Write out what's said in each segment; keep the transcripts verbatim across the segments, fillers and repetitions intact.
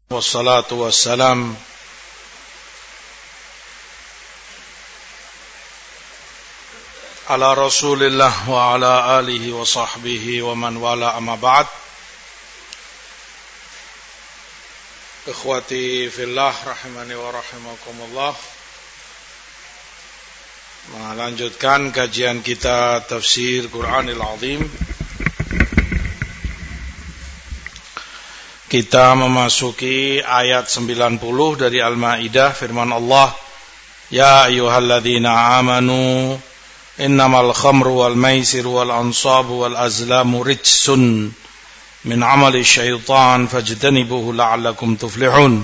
Wassalatu wassalam ala Rasulillah wa ala alihi wa sahbihi wa man wala amma ba'd. Ikhwati fillah rahimani wa rahimakumullah. Melanjutkan kajian kita tafsir Qur'anil Azim. Kita memasuki ayat sembilan puluh dari Al-Maidah, firman Allah, Ya ayyuhalladzina amanu innamal khamru wal maisiru wal ansabu wal azlamu rijsun min amali syaitan fajtanibuhu la'allakum tuflihun.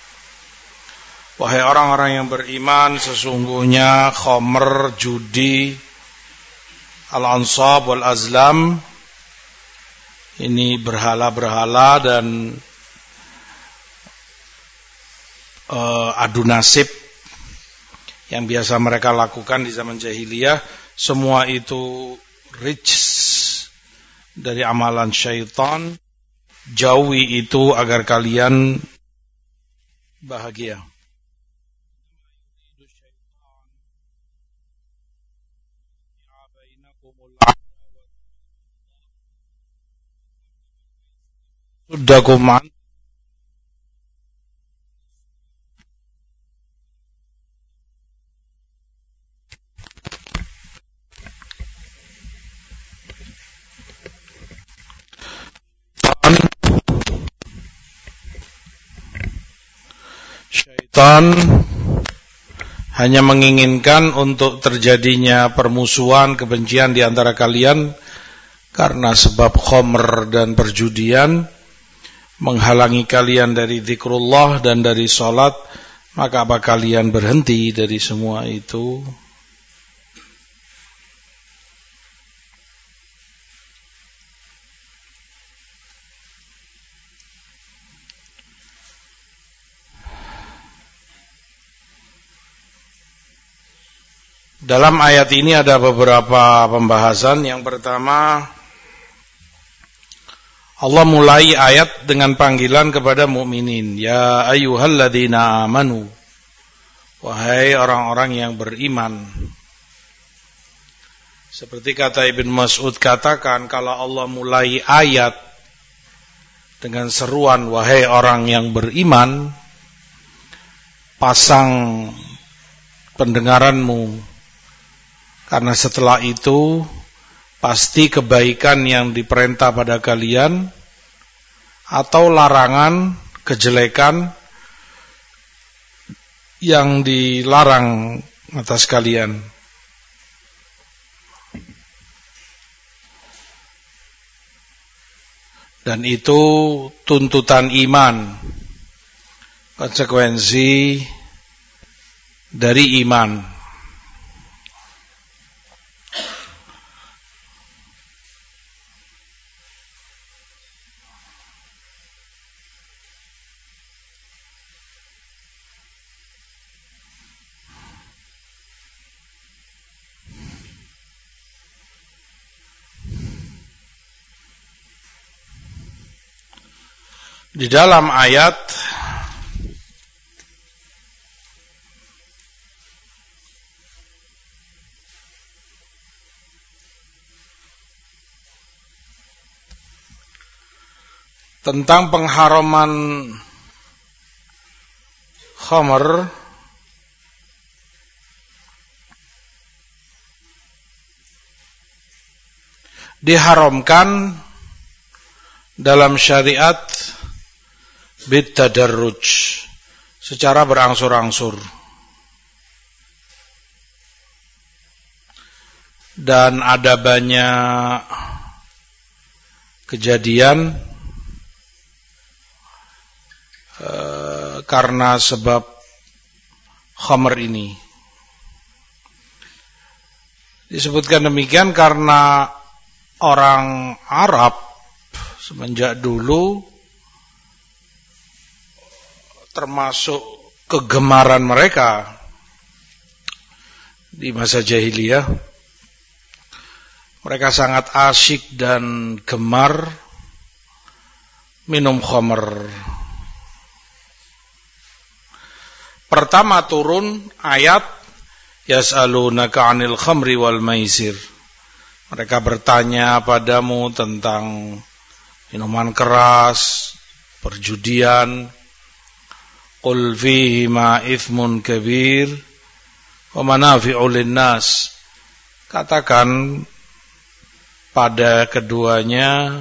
Wahai orang-orang yang beriman, sesungguhnya khamr, judi, al-ansab wal azlam, ini berhala-berhala dan uh, adu nasib yang biasa mereka lakukan di zaman jahiliyah. Semua itu rijs dari amalan syaitan. Jauhi itu agar kalian bahagia. Sudah kuman syaitan hanya menginginkan untuk terjadinya permusuhan, kebencian di antara kalian karena sebab khamr dan perjudian, menghalangi kalian dari zikrullah dan dari salat. Maka apa kalian berhenti dari semua itu? Dalam ayat ini ada beberapa pembahasan. Yang pertama, Allah mulai ayat dengan panggilan kepada mukminin, Ya ayyuhalladzina amanu, wahai orang-orang yang beriman. Seperti kata Ibn Mas'ud katakan, kalau Allah mulai ayat dengan seruan wahai orang yang beriman, pasang pendengaranmu, karena setelah itu pasti kebaikan yang diperintah pada kalian atau larangan kejelekan yang dilarang atas kalian. Dan itu tuntutan iman, konsekuensi dari iman. Di dalam ayat tentang pengharaman khamr, diharamkan dalam syariat bitadarruj, secara berangsur-angsur. Dan ada banyak kejadian uh, karena sebab khamr ini. Disebutkan demikian karena orang Arab semenjak dulu, termasuk kegemaran mereka di masa jahiliyah, mereka sangat asyik dan gemar minum khamr. pertama turun ayat yas'alunaka 'anil khamri wal maisir. Mereka bertanya padamu tentang minuman keras, perjudian. Qul fihima ithmun kabir wa manafi'u linnas. Katakan pada keduanya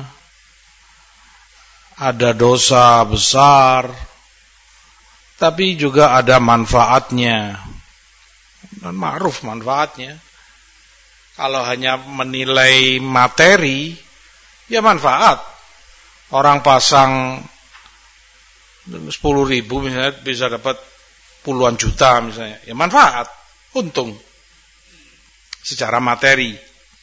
ada dosa besar, tapi juga ada manfaatnya. Dan ma'ruf manfaatnya. Kalau hanya menilai materi, ya manfaat. Orang pasang sepuluh ribu misalnya bisa dapat puluhan juta misalnya. Ya manfaat, untung. Secara materi.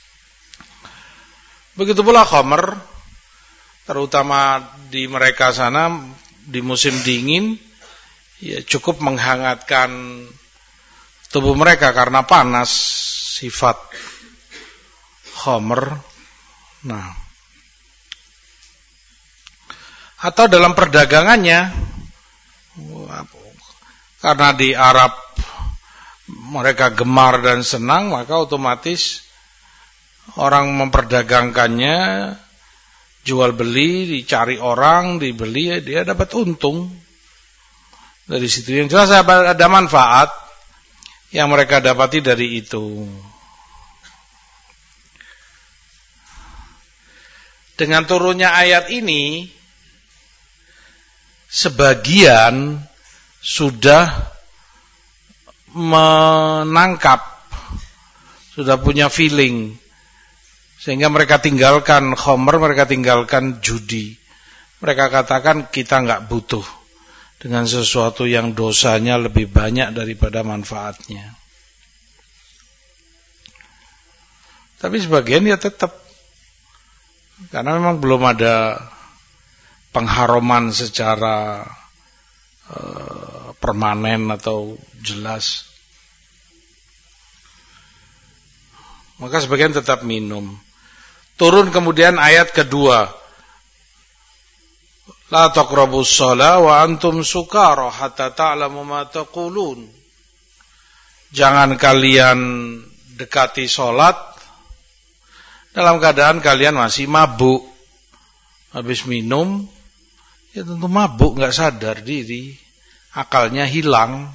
Begitu pula khamr, terutama di mereka sana di musim dingin, ya cukup menghangatkan tubuh mereka karena panas sifat khamr. Nah, atau dalam perdagangannya, karena di Arab mereka gemar dan senang, maka otomatis orang memperdagangkannya, jual beli, dicari orang, dibeli, dia dapat untung dari situ. Yang jelas ada manfaat yang mereka dapati dari itu. Dengan turunnya ayat ini, sebagian sudah menangkap, sudah punya feeling, sehingga mereka tinggalkan khamr, mereka tinggalkan judi. Mereka katakan kita enggak butuh dengan sesuatu yang dosanya lebih banyak daripada manfaatnya. Tapi sebagian ya tetap, karena memang belum ada pengharuman secara uh, permanen atau jelas. Maka sebagian tetap minum. Turun kemudian ayat kedua. La taqrabus shalah wa antum sukara hatta ta'lamu ma taqulun. Jangan kalian dekati salat dalam keadaan kalian masih mabuk. Habis minum, ya tentu mabuk, enggak sadar diri, akalnya hilang.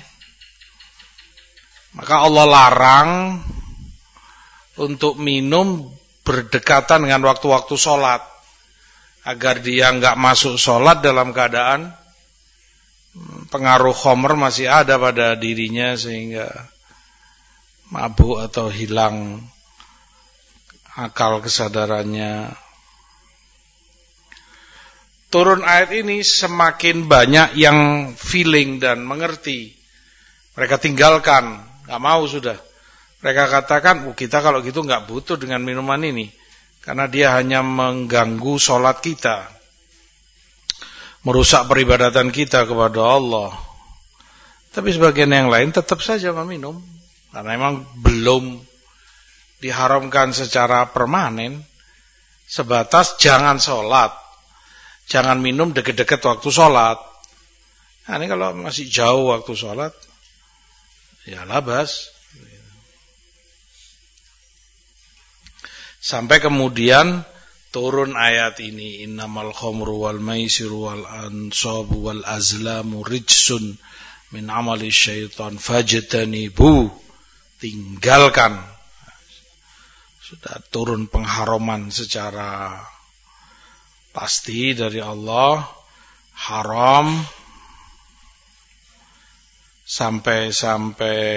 Maka Allah larang untuk minum berdekatan dengan waktu-waktu sholat, agar dia enggak masuk sholat dalam keadaan pengaruh khamr masih ada pada dirinya sehingga mabuk atau hilang akal kesadarannya. Turun ayat ini semakin banyak yang feeling dan mengerti. Mereka tinggalkan, enggak mau sudah. Mereka katakan, oh, kita kalau gitu enggak butuh dengan minuman ini, karena dia hanya mengganggu sholat kita, merusak peribadatan kita kepada Allah. Tapi sebagian yang lain tetap saja meminum, karena memang belum diharamkan secara permanen. Sebatas jangan sholat, jangan minum deket-deket waktu sholat. Nah, ini kalau masih jauh waktu sholat, ya labas. Sampai kemudian turun ayat ini, innamal khamru wal maisiru wal ansabu wal azlamu rijsun min amali syaitan fajtanibu. Tinggalkan. Sudah turun pengharaman secara pasti dari Allah, haram, sampai-sampai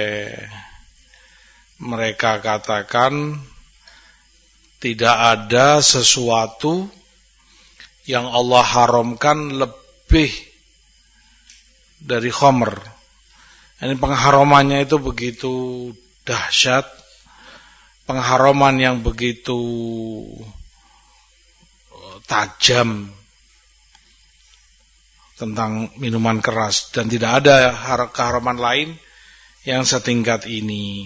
mereka katakan tidak ada sesuatu yang Allah haramkan lebih dari khamr. Ini pengharamannya itu begitu dahsyat, pengharaman yang begitu tajam tentang minuman keras, dan tidak ada keharaman lain yang setingkat ini.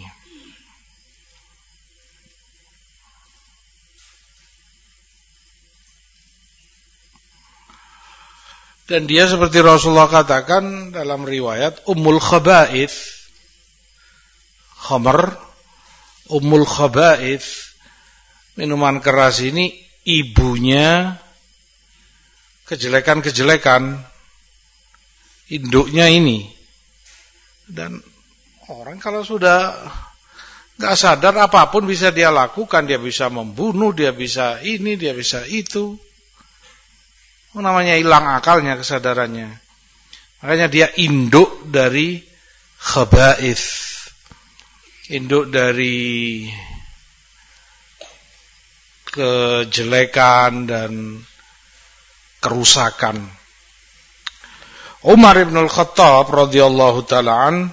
Dan dia seperti Rasulullah katakan dalam riwayat Ummul Khaba'ith. Khamr, Ummul Khaba'ith. Minuman keras ini ibunya kejelekan-kejelekan. Induknya ini. Dan orang kalau sudah gak sadar apapun bisa dia lakukan. Dia bisa membunuh, dia bisa ini, dia bisa itu. Namanya hilang akalnya, kesadarannya. Makanya dia induk dari khaba'ith. Induk dari kejelekan dan kerusakan. Umar ibn al-Khattab radhiyallahu ta'ala,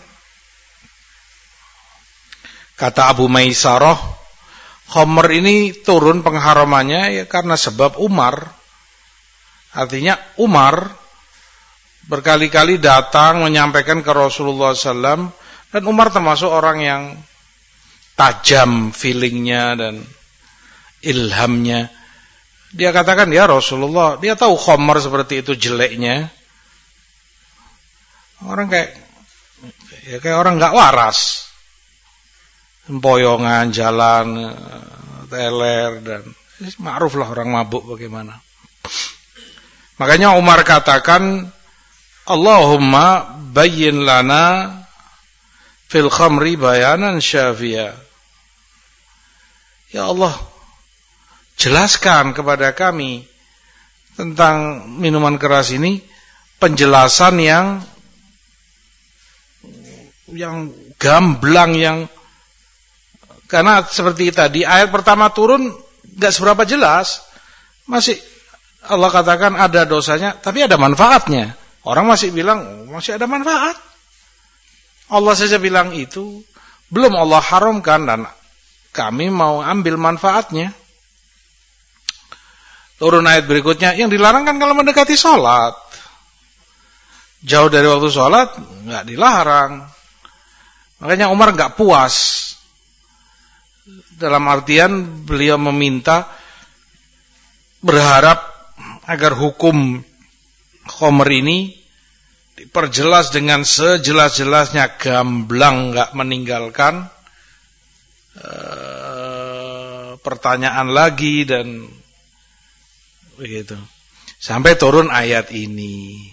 kata Abu Maisarah, khamr ini turun pengharamannya ya karena sebab Umar. Artinya Umar berkali-kali datang menyampaikan ke Rasulullah sallallahu alaihi wasallam, dan Umar termasuk orang yang tajam feelingnya dan ilhamnya. Dia katakan, ya Rasulullah, dia tahu khamr seperti itu jeleknya. Orang kayak ya kayak orang nggak waras, empoyongan jalan, teler, dan ma'ruf lah orang mabuk bagaimana. Makanya Umar katakan, Allahumma bayyin lana fil khamri bayanan syafiya. Ya Allah, jelaskan kepada kami tentang minuman keras ini penjelasan yang yang gamblang, yang karena seperti tadi ayat pertama turun enggak seberapa jelas. Masih Allah katakan ada dosanya, tapi ada manfaatnya. Orang masih bilang masih ada manfaat. Allah saja bilang itu, belum Allah haramkan dan kami mau ambil manfaatnya. Turun ayat berikutnya, yang dilarang kan kalau mendekati sholat. Jauh dari waktu sholat nggak dilarang. Makanya Umar nggak puas. Dalam artian beliau meminta, berharap agar hukum khamr ini diperjelas dengan sejelas-jelasnya, gamblang, nggak meninggalkan uh, pertanyaan lagi dan begitu. Sampai turun ayat ini.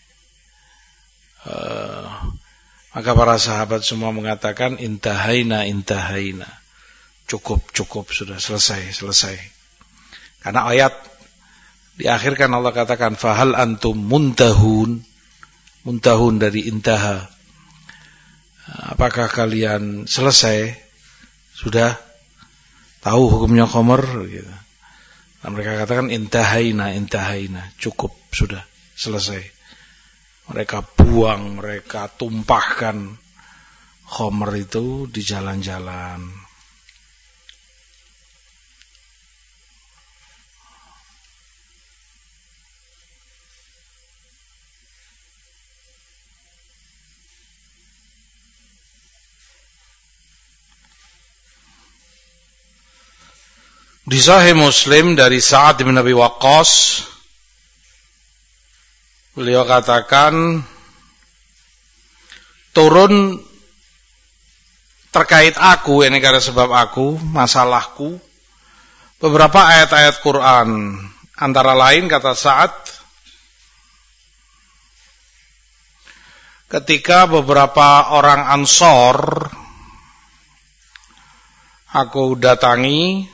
Uh, maka para sahabat semua mengatakan intahaina intahaina. Cukup, cukup, sudah selesai, selesai. Karena ayat diakhirkan Allah katakan fahal antum muntahun, muntahun dari intaha. Apakah kalian selesai? Sudah tahu hukumnya khamr gitu. Dan mereka katakan intahaina, intahaina, cukup, sudah selesai. Mereka buang, mereka tumpahkan khamr itu di jalan-jalan. Di Sahih Muslim dari Sa'ad bin Abi Waqqas, beliau katakan turun terkait aku, ini karena sebab aku, masalahku, beberapa ayat-ayat Quran. Antara lain kata Sa'ad, ketika beberapa orang Ansor aku datangi,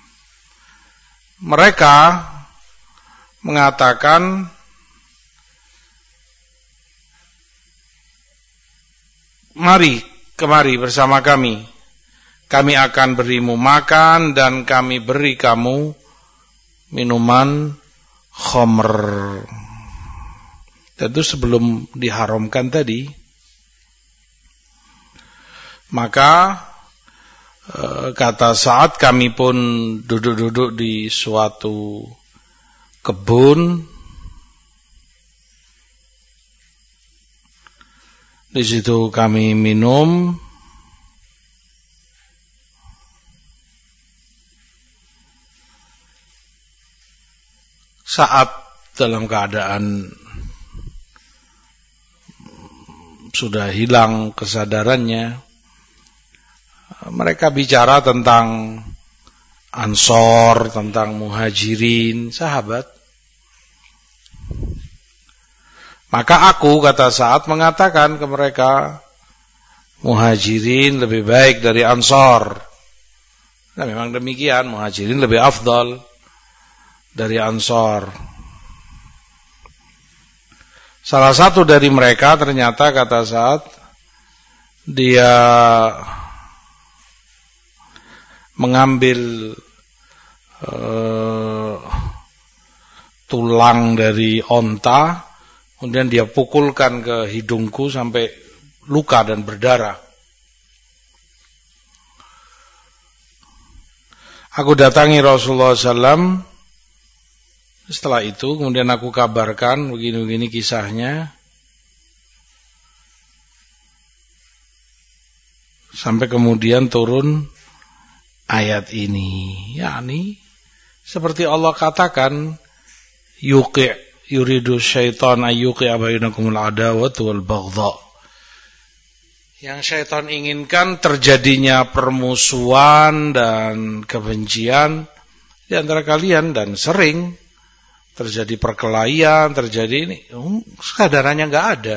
mereka mengatakan mari kemari bersama kami, kami akan berimu makan dan kami beri kamu minuman khamr. Tentu sebelum diharamkan tadi. Maka kata Sa'ad, kami pun duduk-duduk di suatu kebun. Di situ kami minum. Saat dalam keadaan sudah hilang kesadarannya. Mereka bicara tentang Ansor, tentang Muhajirin, sahabat. Maka aku, kata Sa'ad, mengatakan ke mereka, Muhajirin lebih baik dari Ansor. Nah, memang demikian, Muhajirin lebih afdal dari Ansor. Salah satu dari mereka ternyata, kata Sa'ad, dia mengambil uh, tulang dari onta, kemudian dia pukulkan ke hidungku sampai luka dan berdarah. Aku datangi Rasulullah shallallahu alaihi wasallam. Setelah itu kemudian aku kabarkan begini-begini kisahnya. Sampai kemudian turun ayat ini. Yakni seperti Allah katakan, yuqi' yuridu syaitan ayyuqi'a bainakumul adawatu wal baghdha. Yang syaitan inginkan terjadinya permusuhan dan kebencian di antara kalian, dan sering terjadi perkelahian, terjadi ini, kesadarannya enggak ada.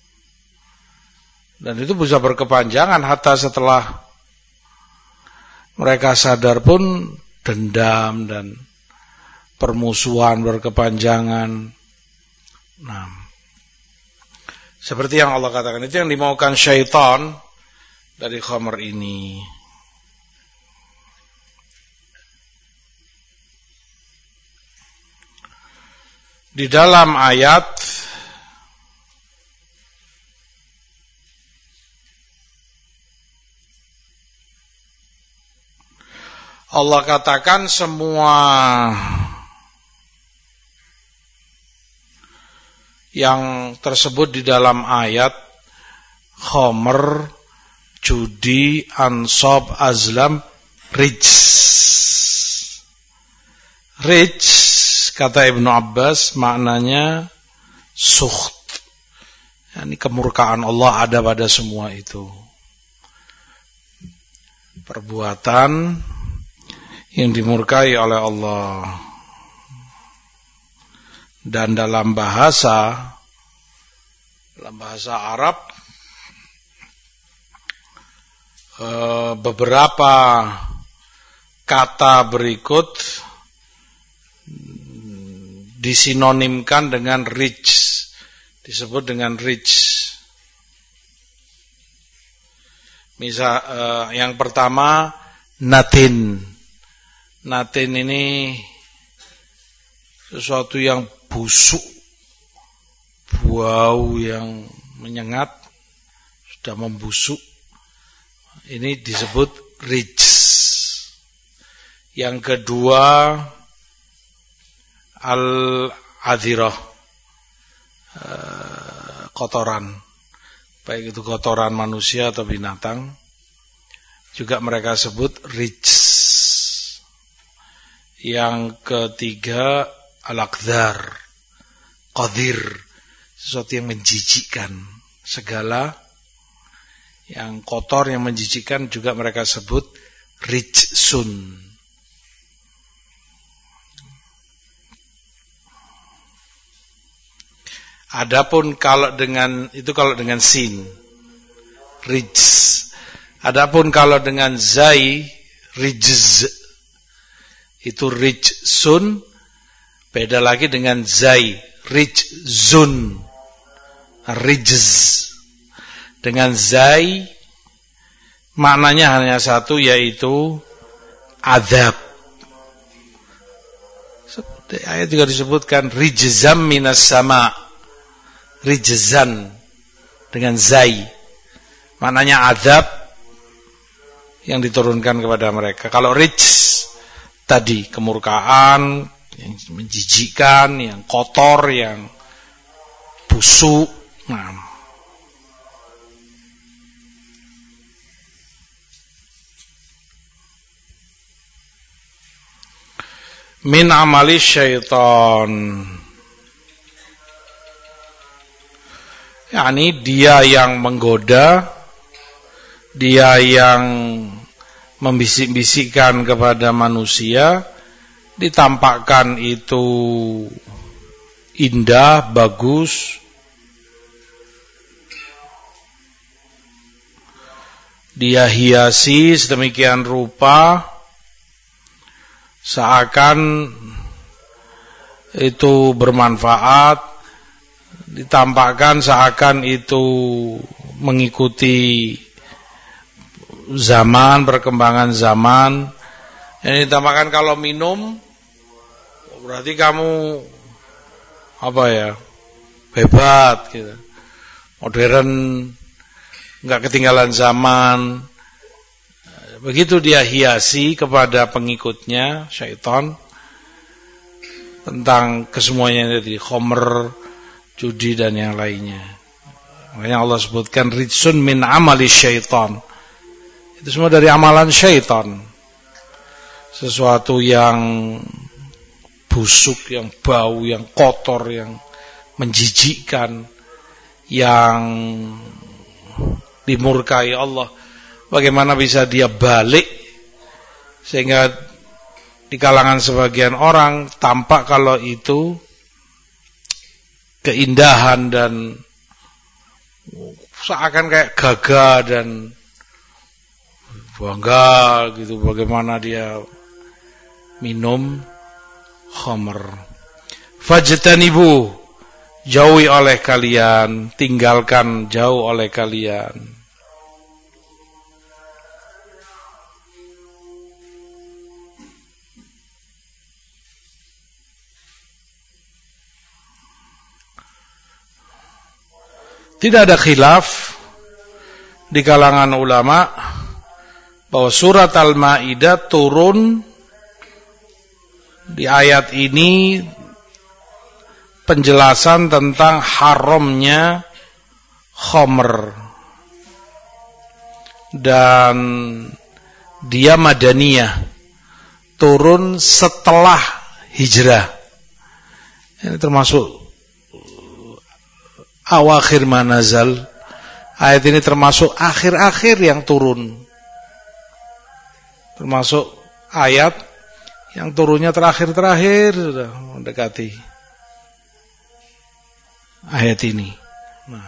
Dan itu bisa berkepanjangan hatta setelah mereka sadar pun dendam dan permusuhan berkepanjangan. Nah, seperti yang Allah katakan, itu yang dimaukan syaitan dari khamr ini. Di dalam ayat Allah katakan semua yang tersebut di dalam ayat, khamr, judi, ansab, azlam, rijs. Rijs, kata Ibnu Abbas, maknanya sukht. Yani kemurkaan Allah ada pada semua itu. Perbuatan yang dimurkai oleh Allah. Dan dalam bahasa dalam bahasa Arab, beberapa kata berikut disinonimkan dengan rich, disebut dengan rich. Misal yang pertama, natin. Natin ini sesuatu yang busuk, bau yang menyengat, sudah membusuk. Ini disebut rijs. Yang kedua, al-adhirah, kotoran, baik itu kotoran manusia atau binatang, juga mereka sebut rijs. Yang ketiga, al-aqdhar, qadir, sesuatu yang menjijikkan. Segala yang kotor, yang menjijikkan juga mereka sebut rijsun. Adapun kalau dengan itu kalau dengan sin, rijs. Adapun kalau dengan zai, rijz, itu rijsun. Beda lagi dengan zai, rijzun, rijz. Dengan zai maknanya hanya satu, yaitu azab. Seperti ayat juga disebutkan rijzam minas sama, rijzan dengan zai, maknanya azab yang diturunkan kepada mereka. Kalau rijz tadi kemurkaan, yang menjijikkan, yang kotor, yang busuk. Nah, min amali syaitan. yakni dia yang menggoda, dia yang membisik-bisikkan kepada manusia, ditampakkan itu indah, bagus, dia hiasi sedemikian rupa seakan itu bermanfaat, ditampakkan seakan itu mengikuti zaman, perkembangan zaman. Ini ditampakkan kalau minum berarti kamu apa ya, hebat gitu, modern, enggak ketinggalan zaman. Begitu dia hiasi kepada pengikutnya syaitan tentang kesemuanya tadi, khamr, judi dan yang lainnya. Makanya Allah sebutkan rijsun min amali syaitan. Itu semua dari amalan syaitan. Sesuatu yang busuk, yang bau, yang kotor, yang menjijikkan, yang dimurkai Allah. Bagaimana bisa dia balik sehingga di kalangan sebagian orang tampak kalau itu keindahan dan seakan kayak gagah dan bangga gitu, bagaimana dia minum khamr. Fajtanibu, jauhi oleh kalian, tinggalkan jauh oleh kalian. Tidak ada khilaf di kalangan ulama bahwa surat Al-Maidah turun di ayat ini penjelasan tentang haramnya khamr, dan dia madaniyah, turun setelah hijrah. Ini termasuk awakhir manazal. Ayat ini termasuk akhir-akhir yang turun, termasuk ayat yang turunnya terakhir-terakhir, sudah mendekati ayat ini. Nah,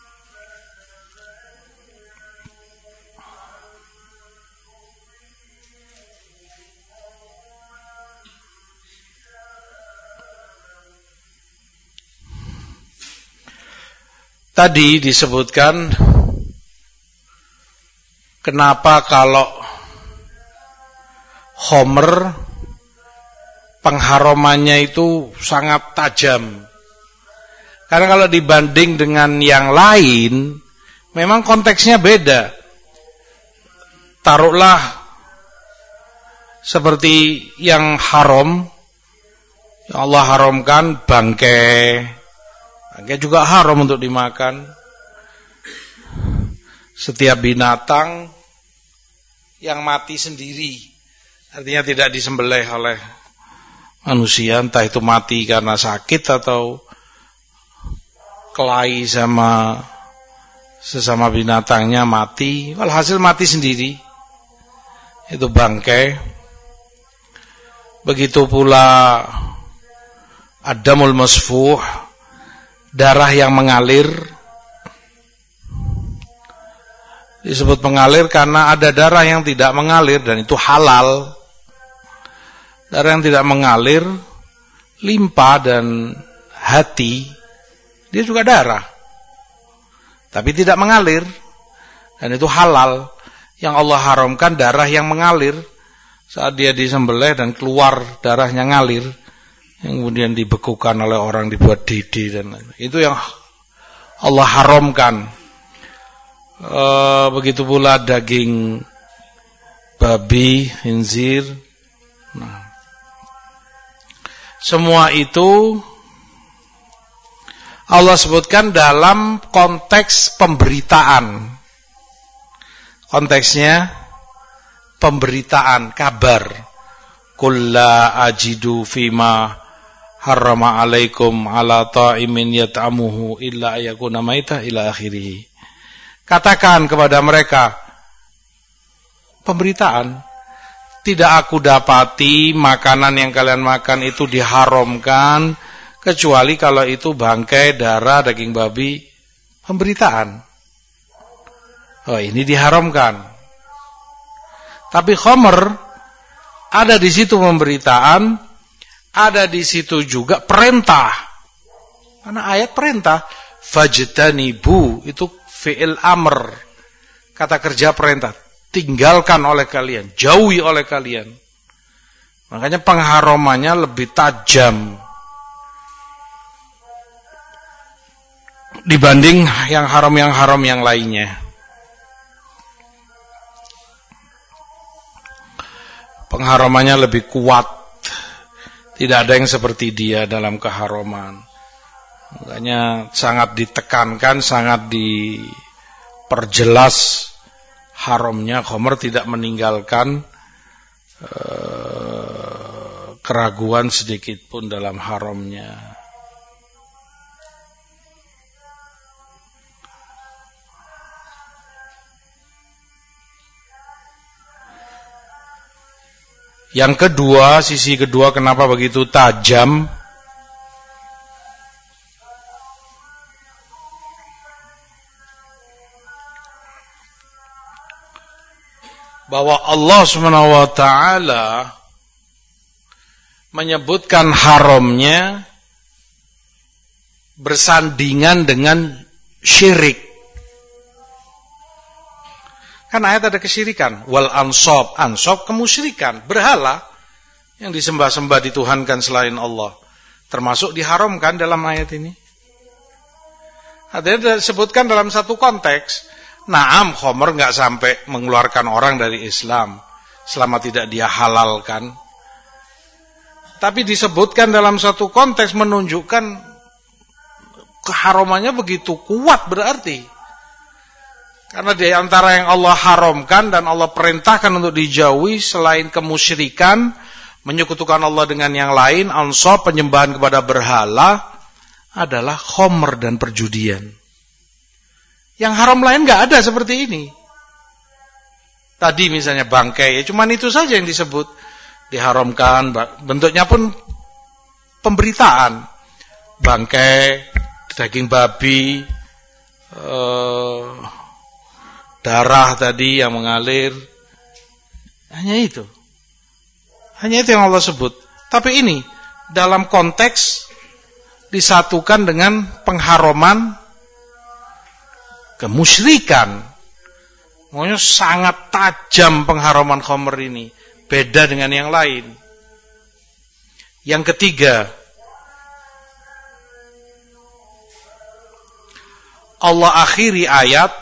tadi disebutkan kenapa kalau khamr pengharamannya itu sangat tajam. Karena kalau dibanding dengan yang lain, memang konteksnya beda. Taruhlah seperti yang haram, yang Allah haramkan bangkai. Bangkai juga haram untuk dimakan. Setiap binatang yang mati sendiri, artinya tidak disembelih oleh manusia, entah itu mati karena sakit atau kelahi sama sesama binatangnya mati, walhasil mati sendiri, itu bangkai. Begitu pula ad-damul masfuh, darah yang mengalir. Disebut mengalir karena ada darah yang tidak mengalir dan itu halal. Darah yang tidak mengalir, limpa dan hati, dia juga darah, tapi tidak mengalir, dan itu halal. Yang Allah haramkan darah yang mengalir saat dia disembelih dan keluar darahnya ngalir, yang kemudian dibekukan oleh orang, dibuat didi dan lain. Itu yang Allah haramkan. E, begitu pula daging babi, khinzir. Nah, semua itu Allah sebutkan dalam konteks pemberitaan. Konteksnya pemberitaan, kabar. Qul la ajidu fima harrama alaikum ala ta'imin yat'amuhu illa ayakuna maitah ila akhirih. Katakan kepada mereka, pemberitaan, tidak aku dapati makanan yang kalian makan itu diharamkan kecuali kalau itu bangkai, darah, daging babi. Pemberitaan. Oh, ini diharamkan. Tapi khamr ada di situ pemberitaan, ada di situ juga perintah. Karena ayat perintah, fajtanibu itu fi'il amr. Kata kerja perintah, tinggalkan oleh kalian, jauhi oleh kalian. Makanya pengharamannya lebih tajam dibanding yang haram yang haram yang lainnya. Pengharamannya lebih kuat. Tidak ada yang seperti dia dalam keharaman. Makanya sangat ditekankan, sangat diperjelas haramnya khamr, tidak meninggalkan uh, keraguan sedikit pun dalam haramnya. Yang kedua, sisi kedua kenapa begitu tajam? Bahwa Allah Subhanahu wa taala menyebutkan haramnya bersandingan dengan syirik. Kan ayat ada kesyirikan, wal ansab, ansab kemusyrikan, berhala yang disembah-sembah dituhankan selain Allah, termasuk diharamkan dalam ayat ini. Ada disebutkan dalam satu konteks. Naam, khamr enggak sampai mengeluarkan orang dari Islam selama tidak dia halalkan. Tapi disebutkan dalam satu konteks menunjukkan keharamannya begitu kuat berarti. Karena di antara yang Allah haramkan dan Allah perintahkan untuk dijauhi selain kemusyrikan, menyekutukan Allah dengan yang lain, ansab, penyembahan kepada berhala, adalah khamr dan perjudian. Yang haram lain enggak ada seperti ini. Tadi misalnya bangkai, ya cuman itu saja yang disebut diharamkan, bentuknya pun pemberitaan. Bangkai, daging babi, eh, darah tadi yang mengalir, hanya itu. Hanya itu yang Allah sebut. Tapi ini dalam konteks disatukan dengan pengharaman kemusyrikan. Makanya sangat tajam pengharaman khamr ini, beda dengan yang lain. Yang ketiga, Allah akhiri ayat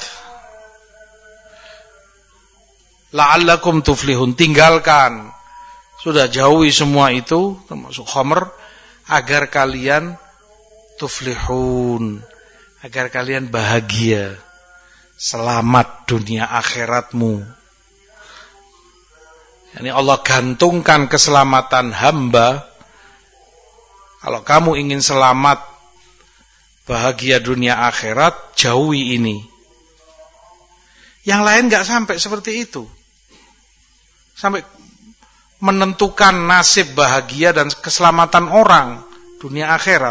la'allakum tuflihun, tinggalkan, sudah jauhi semua itu termasuk khamr, agar kalian tuflihun, agar kalian bahagia, selamat dunia akhiratmu. Yani Allah gantungkan keselamatan hamba. Kalau kamu ingin selamat, bahagia dunia akhirat, jauhi ini. Yang lain enggak sampai seperti itu. Sampai menentukan nasib bahagia dan keselamatan orang dunia akhirat.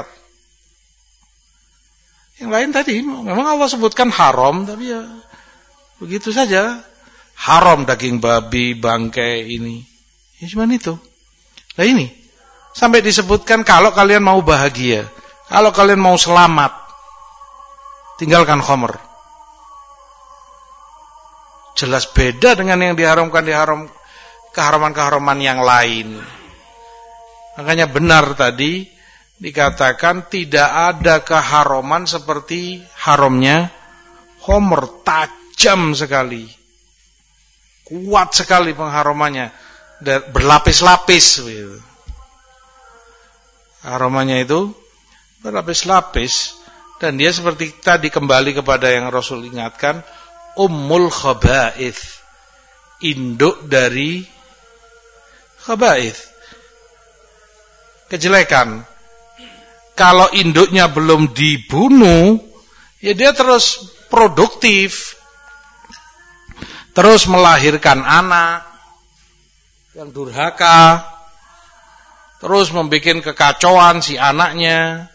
Yang lain tadi memang Allah sebutkan haram, tapi ya begitu saja. Haram daging babi, bangkai ini. Ya cuma itu. Nah ini sampai disebutkan kalau kalian mau bahagia, kalau kalian mau selamat, tinggalkan khamr. Jelas beda dengan yang diharamkan diharam keharaman-keharaman yang lain. Makanya benar tadi dikatakan tidak ada keharaman seperti haramnya khamr, tajam sekali. Kuat sekali pengharamannya, berlapis-lapis gitu. Haramannya itu berlapis-lapis, dan dia seperti tadi kembali kepada yang Rasul ingatkan, ummul khaba'ith, induk dari khaba'ith, kejelekan. kalau induknya belum dibunuh, ya dia terus produktif, terus melahirkan anak yang durhaka, terus membuat kekacauan si anaknya.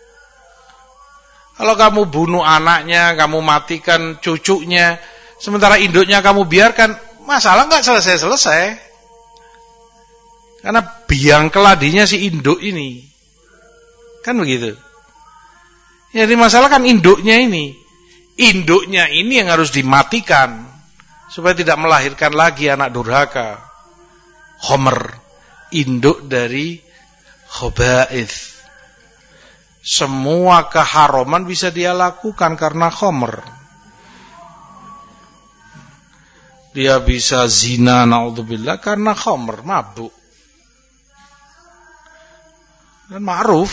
Kalau kamu bunuh anaknya, kamu matikan cucunya, sementara induknya kamu biarkan, masalah nggak selesai-selesai. Karena biang keladinya si induk ini. Kan begitu. Jadi masalah kan induknya ini. Induknya ini yang harus dimatikan supaya tidak melahirkan lagi anak durhaka. Khomer, induk dari khaba'ith. Semua keharuman bisa dia lakukan karena khomer. Dia bisa zina, naudzubillah, karena khomer, mabuk. Dan ma'ruf.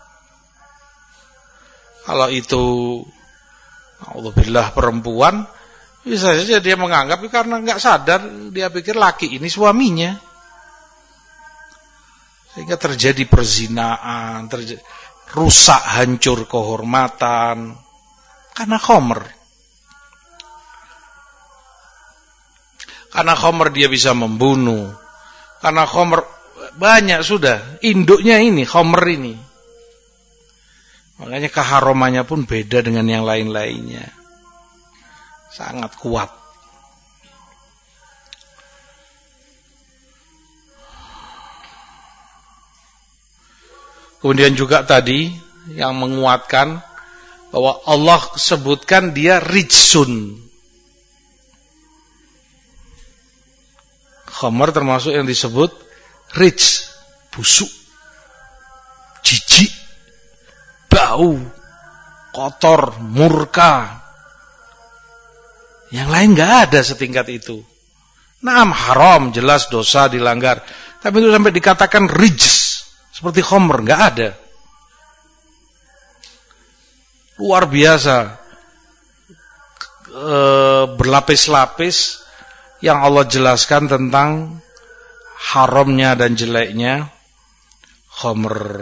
Kalau itu naudzubillah perempuan, bisa saja dia menganggap karena enggak sadar, dia pikir laki ini suaminya. Sehingga terjadi perzinaan, terjadi rusak, hancur kehormatan karena khomer. Karena khomer dia bisa membunuh. Karena khomer banyak sudah induknya ini, khomer ini. Makanya keharumannya pun beda dengan yang lain-lainnya. Sangat kuat. Kemudian juga tadi yang menguatkan bahwa Allah sebutkan dia rijsun. Khamar termasuk yang disebut rij, busuk, jijik, bau, kotor, murka. Yang lain enggak ada setingkat itu. Naam haram, jelas dosa dilanggar. Tapi itu sampai dikatakan rijs. Seperti khomer, enggak ada. Luar biasa. E, berlapis-lapis yang Allah jelaskan tentang haramnya dan jeleknya khomer.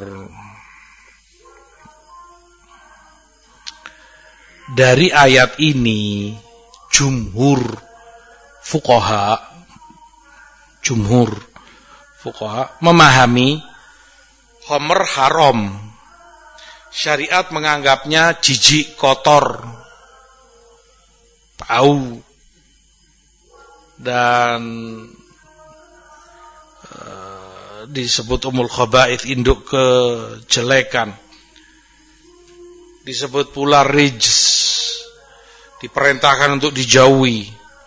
Dari ayat ini, jumhur fuqaha, jumhur fuqaha memahami khomer haram. Syariat menganggapnya jijik, kotor, bau, dan e, disebut umul khaba'ith, induk kejelekan. Disebut pula rijs, diperintahkan untuk dijauhi,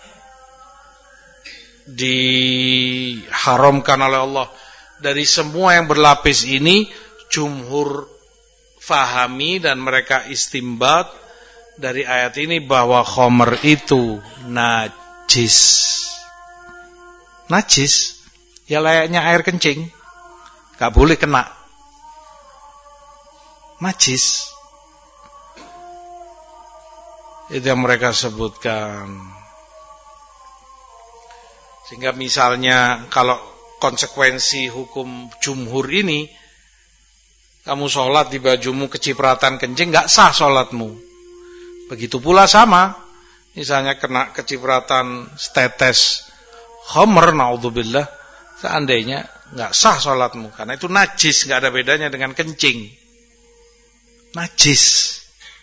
diharamkan oleh Allah. Dari semua yang berlapis ini, jumhur fahami dan mereka istimbat dari ayat ini bahwa khomer itu najis. Najis, ya layaknya air kencing, gak boleh kena. Najis. Itu yang mereka sebutkan. Sehingga misalnya kalau konsekuensi hukum jumhur ini, kamu sholat di bajumu kecipratan kencing, gak sah sholatmu. Begitu pula sama, misalnya kena kecipratan setetes khomer, naudzubillah, seandainya gak sah sholatmu, karena itu najis, gak ada bedanya dengan kencing. Najis.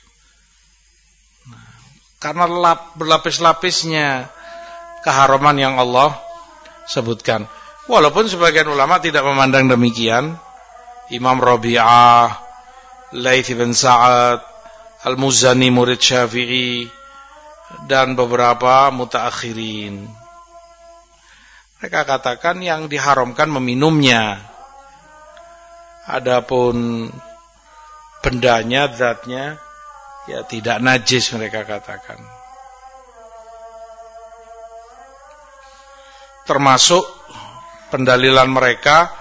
Nah, karena lap, berlapis-lapisnya keharaman yang Allah sebutkan. Walaupun sebagian ulama tidak memandang demikian. Imam Rabi'ah, Laits bin Sa'ad, Al-Muzani murid Syafi'i, dan beberapa mutaakhirin. Mereka katakan yang diharamkan meminumnya. Adapun bendanya, zatnya, ya tidak najis mereka katakan. Termasuk pendalilan mereka,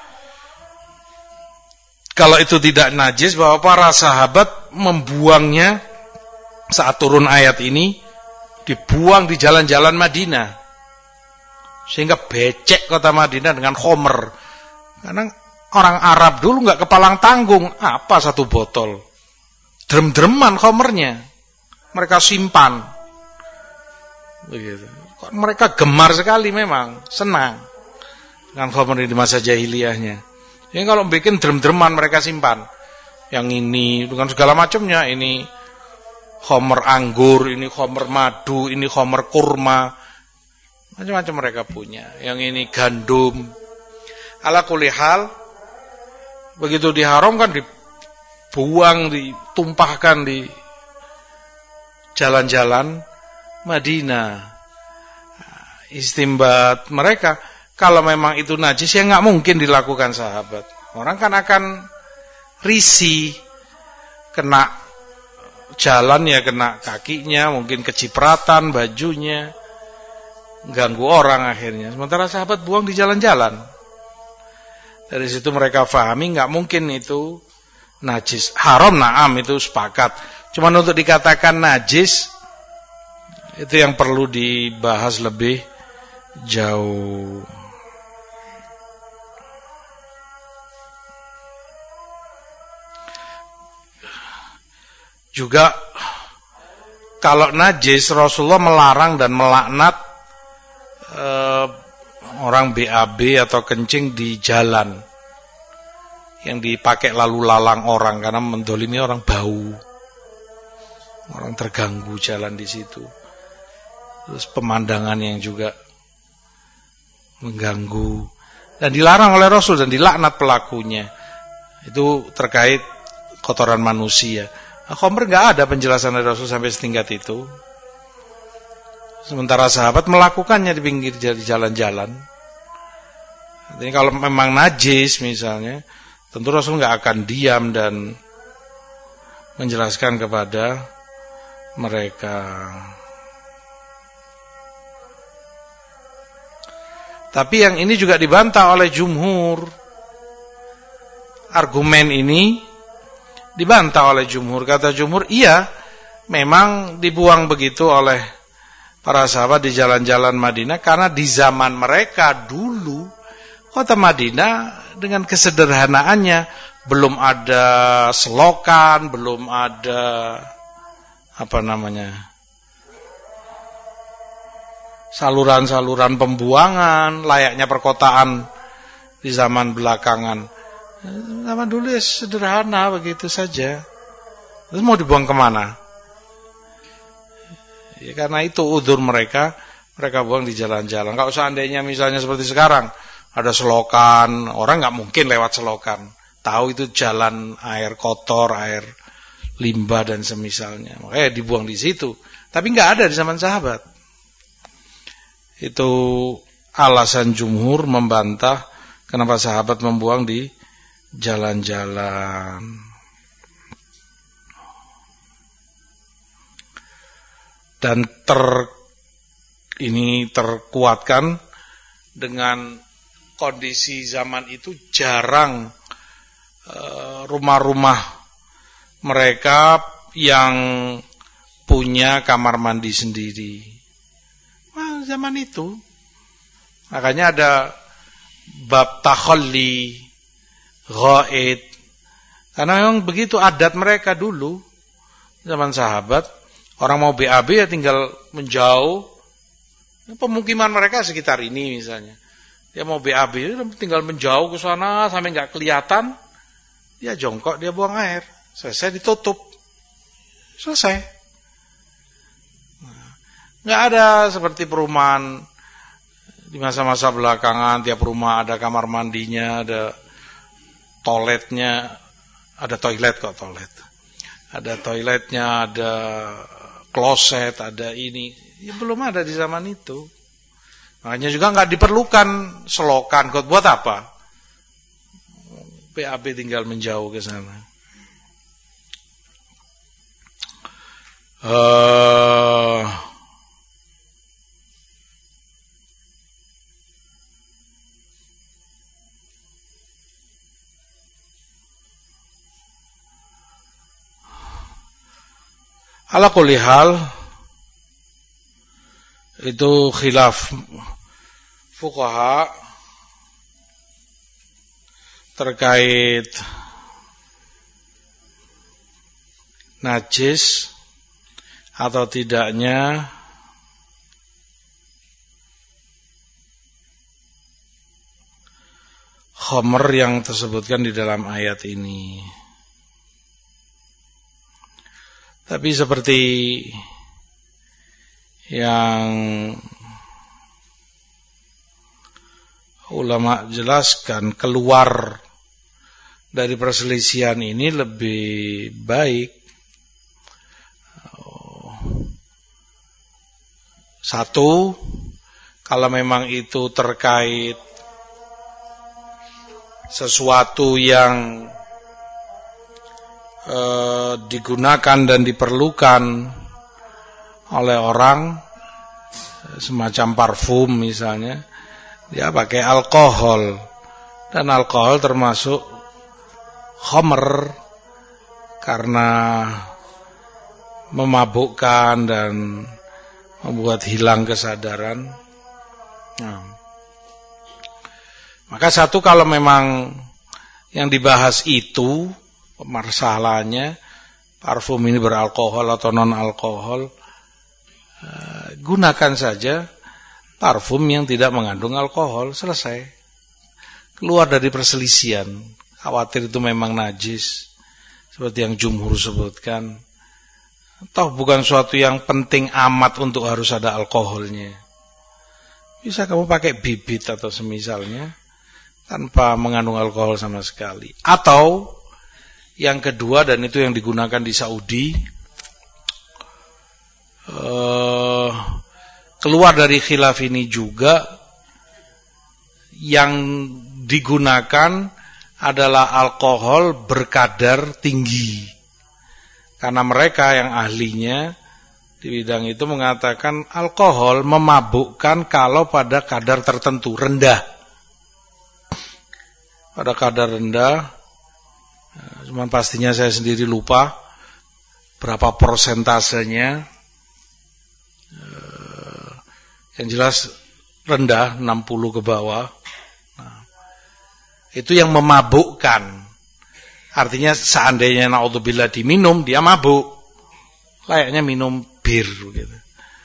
kalau itu tidak najis, bahwa para sahabat membuangnya saat turun ayat ini, dibuang di jalan-jalan Madinah, sehingga becek kota Madinah dengan khomer. Karena orang Arab dulu nggak kepalang tanggung, apa satu botol, drem-dreman khomernya, mereka simpan, begitu. Mereka gemar sekali memang, senang dengan khomer di masa jahiliyahnya. Jadi kalau bikin drem-dreman mereka simpan, yang ini dengan segala macamnya, ini khomer anggur, ini khomer madu, ini khomer kurma, macam-macam mereka punya. Yang ini gandum. Ala kulli hal, begitu diharamkan, dibuang, ditumpahkan di jalan-jalan Madinah. Istimbat mereka, kalau memang itu najis ya nggak mungkin dilakukan sahabat. Orang kan akan risih, kena jalan ya kena kakinya, mungkin kecipratan bajunya, ganggu orang akhirnya. Sementara sahabat buang di jalan-jalan. Dari situ mereka fahami nggak mungkin itu najis. Haram na'am itu sepakat. Cuman untuk dikatakan najis itu yang perlu dibahas lebih jauh. Juga kalau najis Rasulullah melarang dan melaknat eh, orang B A B atau kencing di jalan yang dipakai lalu lalang orang karena mendolimi orang, bau, orang terganggu jalan di situ. Terus pemandangan yang juga mengganggu dan dilarang oleh Rasul dan dilaknat pelakunya. Itu terkait kotoran manusia. Nah, khomer nggak ada penjelasan dari Rasul sampai setingkat itu. Sementara sahabat melakukannya di pinggir jalan-jalan. Jadi kalau memang najis misalnya, tentu Rasul nggak akan diam dan menjelaskan kepada mereka. Tapi yang ini juga dibantah oleh jumhur. Argumen ini dibantah oleh jumhur. Kata jumhur, iya, memang dibuang begitu oleh para sahabat di jalan-jalan Madinah karena di zaman mereka dulu kota Madinah dengan kesederhanaannya belum ada selokan, belum ada apa namanya saluran-saluran pembuangan layaknya perkotaan di zaman belakangan. Zaman dulu ya sederhana begitu saja. Terus mau dibuang kemana? Ya karena itu udzur mereka, mereka buang di jalan-jalan. Kalau seandainya misalnya seperti sekarang ada selokan, orang nggak mungkin lewat selokan. Tahu itu jalan air kotor, air limbah dan semisalnya. Makanya dibuang di situ. Tapi nggak ada di zaman sahabat. Itu alasan jumhur membantah kenapa sahabat membuang di jalan-jalan. Dan ter ini terkuatkan dengan kondisi zaman itu jarang uh, rumah-rumah mereka yang punya kamar mandi sendiri. Nah, zaman itu makanya ada bab takhalli ghaid, karena memang begitu adat mereka dulu zaman sahabat. Orang mau B A B ya tinggal menjauh. Pemukiman mereka sekitar ini misalnya. Dia mau B A B tinggal menjauh ke sana sampai nggak kelihatan. Dia jongkok, dia buang air. Selesai ditutup. Selesai. Nggak ada seperti perumahan di masa-masa belakangan. Tiap rumah ada kamar mandinya, ada toiletnya, ada toilet kok toilet. Ada toiletnya, ada kloset, ada ini. Ya belum ada di zaman itu. Makanya juga nggak diperlukan selokan. Buat apa? B A B tinggal menjauh ke sana. Uh, Ala kulli hal itu khilaf fuqaha terkait najis atau tidaknya khamr yang tersebutkan di dalam ayat ini. Tapi seperti yang ulama jelaskan, keluar dari perselisihan ini lebih baik. Satu, kalau memang itu terkait sesuatu yang eh, digunakan dan diperlukan oleh orang, semacam parfum misalnya, dia pakai alkohol, dan alkohol termasuk khamr karena memabukkan dan membuat hilang kesadaran. Nah, maka satu, kalau memang yang dibahas itu masalahnya parfum ini beralkohol atau non alkohol, eh, gunakan saja parfum yang tidak mengandung alkohol, selesai. Keluar dari perselisihan. Khawatir itu memang najis, seperti yang jumhur sebutkan. Toh bukan suatu yang penting amat untuk harus ada alkoholnya. Bisa kamu pakai bibit atau semisalnya tanpa mengandung alkohol sama sekali. Atau yang kedua, dan itu yang digunakan di Saudi, eh, keluar dari khilaf ini juga, yang digunakan adalah alkohol berkadar tinggi. Karena mereka yang ahlinya di bidang itu mengatakan alkohol memabukkan kalau pada kadar tertentu, rendah. Pada kadar rendah, cuman pastinya saya sendiri lupa berapa persentasenya. Yang jelas rendah, enam puluh ke bawah. Nah, itu yang memabukkan. Artinya seandainya naudzubillah diminum, dia mabuk. Kayaknya minum bir gitu.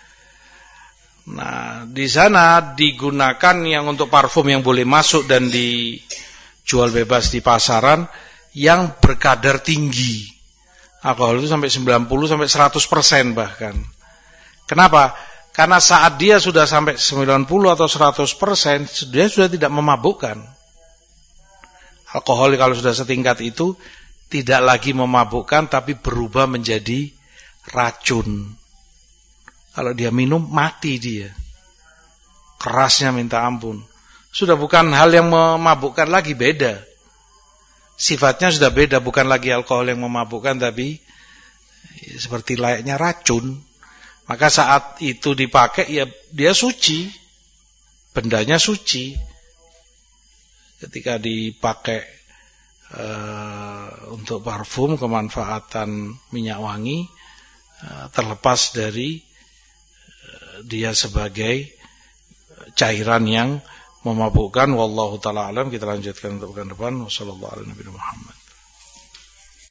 Nah, di sana digunakan yang untuk parfum yang boleh masuk dan dijual bebas di pasaran yang berkadar tinggi. Alkohol itu sampai sembilan puluh sampai seratus persen bahkan. Kenapa? Karena saat dia sudah sampai sembilan puluh atau seratus persen, dia sudah tidak memabukkan. Alkohol kalau sudah setingkat itu tidak lagi memabukkan, tapi berubah menjadi racun. Kalau dia minum, mati dia. Kerasnya minta ampun. Sudah bukan hal yang memabukkan lagi, beda. Sifatnya sudah beda, bukan lagi alkohol yang memabukkan, tapi seperti layaknya racun. Maka saat itu dipakai, ya dia suci. Bendanya suci. Ketika dipakai uh, untuk parfum, kemanfaatan minyak wangi, uh, terlepas dari uh, dia sebagai cairan yang memabukkan. Wallahu ta'ala alam. Kita lanjutkan untuk pekan depan. Wassallallahu ala nabiyina Muhammad.